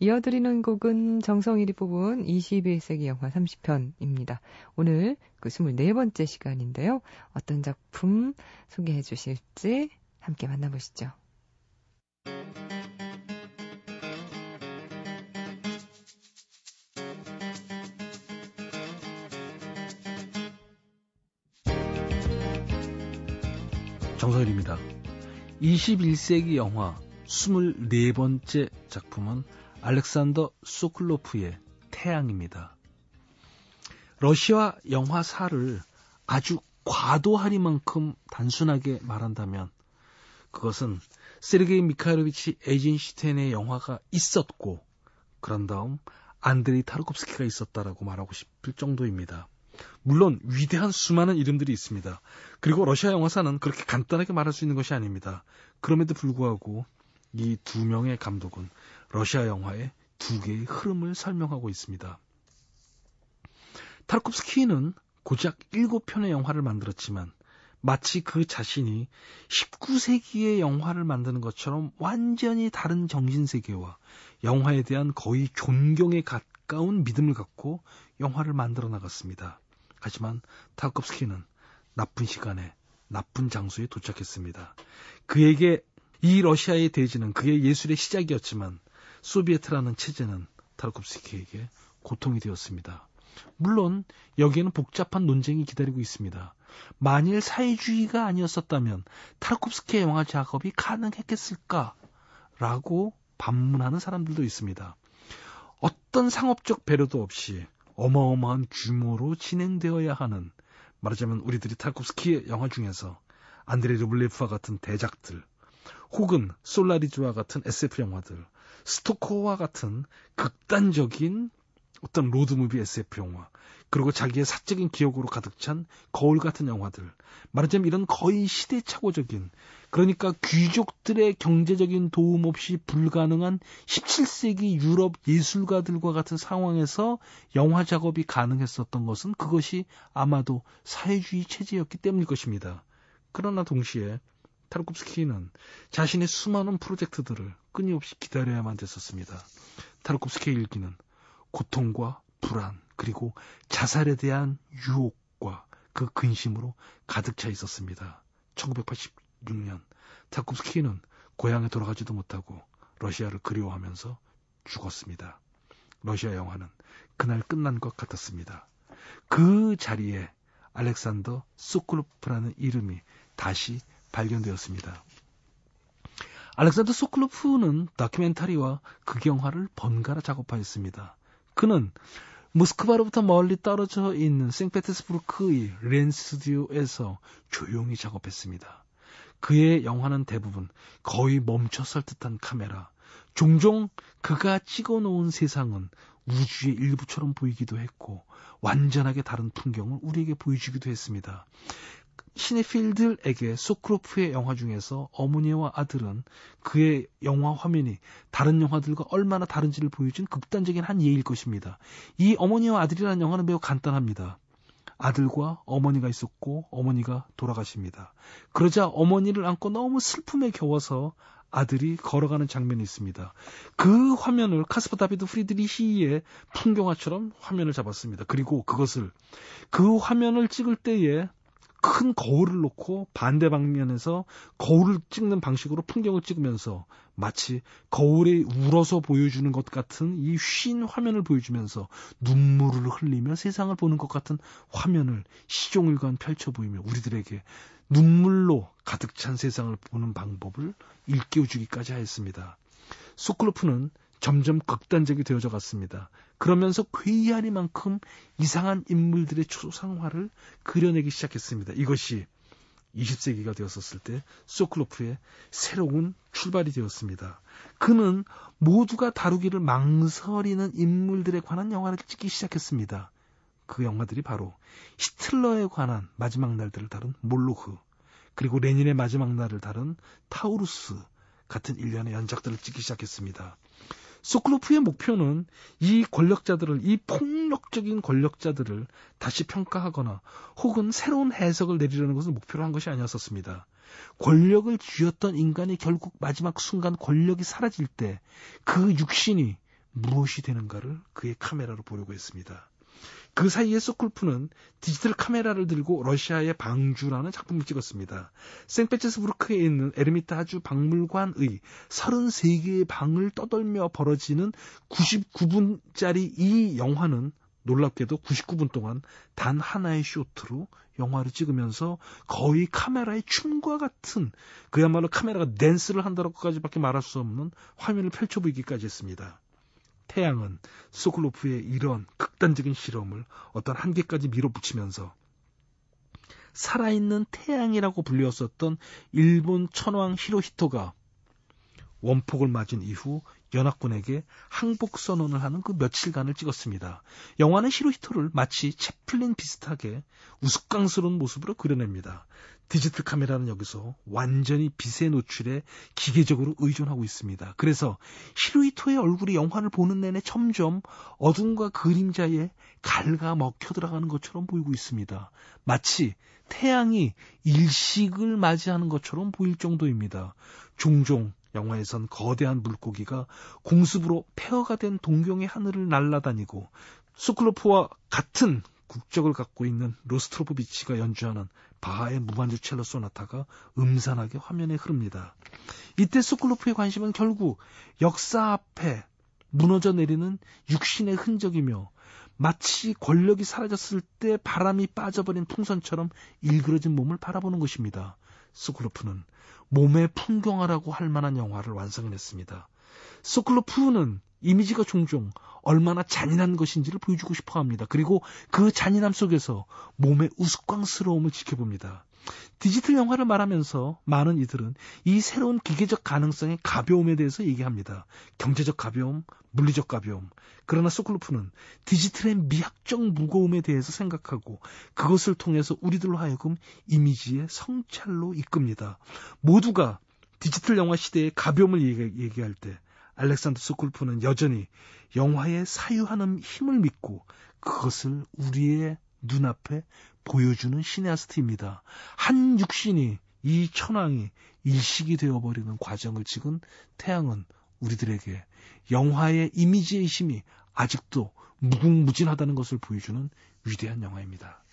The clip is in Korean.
이어드리는 곡은 정성일이 뽑은 21세기 영화 30편입니다. 오늘 그 24번째 시간인데요. 어떤 작품 소개해 주실지 함께 만나보시죠. 정성일입니다. 21세기 영화 24번째 작품은 알렉산더 소콜로프의 태양입니다. 러시아 영화사를 아주 과도하리만큼 단순하게 말한다면 그것은 세르게이 미카일로비치 에이젠슈타인의 영화가 있었고 그런 다음 안드레이 타르콥스키가 있었다라고 말하고 싶을 정도입니다. 물론 위대한 수많은 이름들이 있습니다. 그리고 러시아 영화사는 그렇게 간단하게 말할 수 있는 것이 아닙니다. 그럼에도 불구하고 이 두 명의 감독은 러시아 영화의 두 개의 흐름을 설명하고 있습니다. 타르콥스키는 고작 7편의 영화를 만들었지만 마치 그 자신이 19세기의 영화를 만드는 것처럼 완전히 다른 정신세계와 영화에 대한 거의 존경에 가까운 믿음을 갖고 영화를 만들어 나갔습니다. 하지만 타르콥스키는 나쁜 시간에 나쁜 장소에 도착했습니다. 그에게 이 러시아의 대지는 그의 예술의 시작이었지만 소비에트라는 체제는 타르콥스키에게 고통이 되었습니다. 물론 여기에는 복잡한 논쟁이 기다리고 있습니다. 만일 사회주의가 아니었었다면 타르콥스키의 영화 작업이 가능했겠을까라고 반문하는 사람들도 있습니다. 어떤 상업적 배려도 없이 어마어마한 규모로 진행되어야 하는, 말하자면 우리들이 타르콥스키의 영화 중에서 안드레이 르블레프와 같은 대작들, 혹은 솔라리즈와 같은 SF 영화들, 스토커와 같은 극단적인 어떤 로드무비 SF 영화, 그리고 자기의 사적인 기억으로 가득 찬 거울 같은 영화들, 말하자면 이런 거의 시대착오적인, 그러니까 귀족들의 경제적인 도움 없이 불가능한 17세기 유럽 예술가들과 같은 상황에서 영화 작업이 가능했었던 것은 그것이 아마도 사회주의 체제였기 때문일 것입니다. 그러나 동시에 타르콥스키는 자신의 수많은 프로젝트들을 끊임없이 기다려야만 됐었습니다. 타르콥스키의 일기는 고통과 불안, 그리고 자살에 대한 유혹과 그 근심으로 가득 차 있었습니다. 1986년 타르콥스키는 고향에 돌아가지도 못하고 러시아를 그리워하면서 죽었습니다. 러시아 영화는 그날 끝난 것 같았습니다. 그 자리에 알렉산더 소콜로프라는 이름이 다시 발견되었습니다. 알렉산더 소콜로프는 다큐멘터리와 극영화를 번갈아 작업하였습니다. 그는 모스크바로부터 멀리 떨어져 있는 생페테스부르크의 렌 스튜디오에서 조용히 작업했습니다. 그의 영화는 대부분 거의 멈춰설 듯한 카메라, 종종 그가 찍어놓은 세상은 우주의 일부처럼 보이기도 했고 완전하게 다른 풍경을 우리에게 보여주기도 했습니다. 시네필들에게 소콜로프의 영화 중에서 어머니와 아들은 그의 영화 화면이 다른 영화들과 얼마나 다른지를 보여준 극단적인 한 예일 것입니다. 이 어머니와 아들이라는 영화는 매우 간단합니다. 아들과 어머니가 있었고 어머니가 돌아가십니다. 그러자 어머니를 안고 너무 슬픔에 겨워서 아들이 걸어가는 장면이 있습니다. 그 화면을 카스퍼 다비드 프리드리히의 풍경화처럼 화면을 잡았습니다. 그리고 그 화면을 찍을 때에 큰 거울을 놓고 반대 방면에서 거울을 찍는 방식으로 풍경을 찍으면서 마치 거울에 울어서 보여주는 것 같은 이 쉰 화면을 보여주면서 눈물을 흘리며 세상을 보는 것 같은 화면을 시종일관 펼쳐 보이며 우리들에게 눈물로 가득 찬 세상을 보는 방법을 일깨워주기까지 하였습니다. 소콜로프는 점점 극단적이 되어져 갔습니다. 그러면서 괴이하리만큼 이상한 인물들의 초상화를 그려내기 시작했습니다. 이것이 20세기가 되었었을 때 소콜로프의 새로운 출발이 되었습니다. 그는 모두가 다루기를 망설이는 인물들에 관한 영화를 찍기 시작했습니다. 그 영화들이 바로 히틀러에 관한 마지막 날들을 다룬 몰로흐, 그리고 레닌의 마지막 날을 다룬 타우루스 같은 일련의 연작들을 찍기 시작했습니다. 소콜로프의 목표는 이 폭력적인 권력자들을 다시 평가하거나 혹은 새로운 해석을 내리려는 것을 목표로 한 것이 아니었었습니다. 권력을 쥐었던 인간이 결국 마지막 순간 권력이 사라질 때 그 육신이 무엇이 되는가를 그의 카메라로 보려고 했습니다. 그 사이에 소콜프는 디지털 카메라를 들고 러시아의 방주라는 작품을 찍었습니다. 생페테스부르크에 있는 에르미타주 박물관의 33개의 방을 떠돌며 벌어지는 99분짜리 이 영화는 놀랍게도 99분 동안 단 하나의 쇼트로 영화를 찍으면서 거의 카메라의 춤과 같은, 그야말로 카메라가 댄스를 한다고까지밖에 말할 수 없는 화면을 펼쳐 보이기까지 했습니다. 태양은 소콜로프의 이런 극단적인 실험을 어떤 한계까지 밀어붙이면서 살아있는 태양이라고 불렸었던 일본 천황 히로히토가 원폭을 맞은 이후 연합군에게 항복 선언을 하는 그 며칠간을 찍었습니다. 영화는 히로히토를 마치 채플린 비슷하게 우스꽝스러운 모습으로 그려냅니다. 디지털 카메라는 여기서 완전히 빛의 노출에 기계적으로 의존하고 있습니다. 그래서 히로히토의 얼굴이 영화를 보는 내내 점점 어둠과 그림자에 갉아먹혀 들어가는 것처럼 보이고 있습니다. 마치 태양이 일식을 맞이하는 것처럼 보일 정도입니다. 종종 영화에선 거대한 물고기가 공습으로 폐허가 된 동경의 하늘을 날아다니고 소콜로프와 같은 국적을 갖고 있는 로스트로포비치가 연주하는 바하의 무반주 첼로 소나타가 음산하게 화면에 흐릅니다. 이때 소콜로프의 관심은 결국 역사 앞에 무너져 내리는 육신의 흔적이며 마치 권력이 사라졌을 때 바람이 빠져버린 풍선처럼 일그러진 몸을 바라보는 것입니다. 소콜로프는 몸의 풍경화라고 할 만한 영화를 완성해냈습니다. 소콜로프는 이미지가 종종 얼마나 잔인한 것인지를 보여주고 싶어 합니다. 그리고 그 잔인함 속에서 몸의 우스꽝스러움을 지켜봅니다. 디지털 영화를 말하면서 많은 이들은 이 새로운 기계적 가능성의 가벼움에 대해서 얘기합니다. 경제적 가벼움, 물리적 가벼움. 그러나 소콜로프는 디지털의 미학적 무거움에 대해서 생각하고 그것을 통해서 우리들로 하여금 이미지의 성찰로 이끕니다. 모두가 디지털 영화 시대의 가벼움을 얘기할 때 알렉산더 소콜로프는 여전히 영화의 사유하는 힘을 믿고 그것을 우리의 눈앞에 보여주는 시네아스트입니다. 한 육신이, 이 천황이 일식이 되어버리는 과정을 찍은 태양은 우리들에게 영화의 이미지의 힘이 아직도 무궁무진하다는 것을 보여주는 위대한 영화입니다.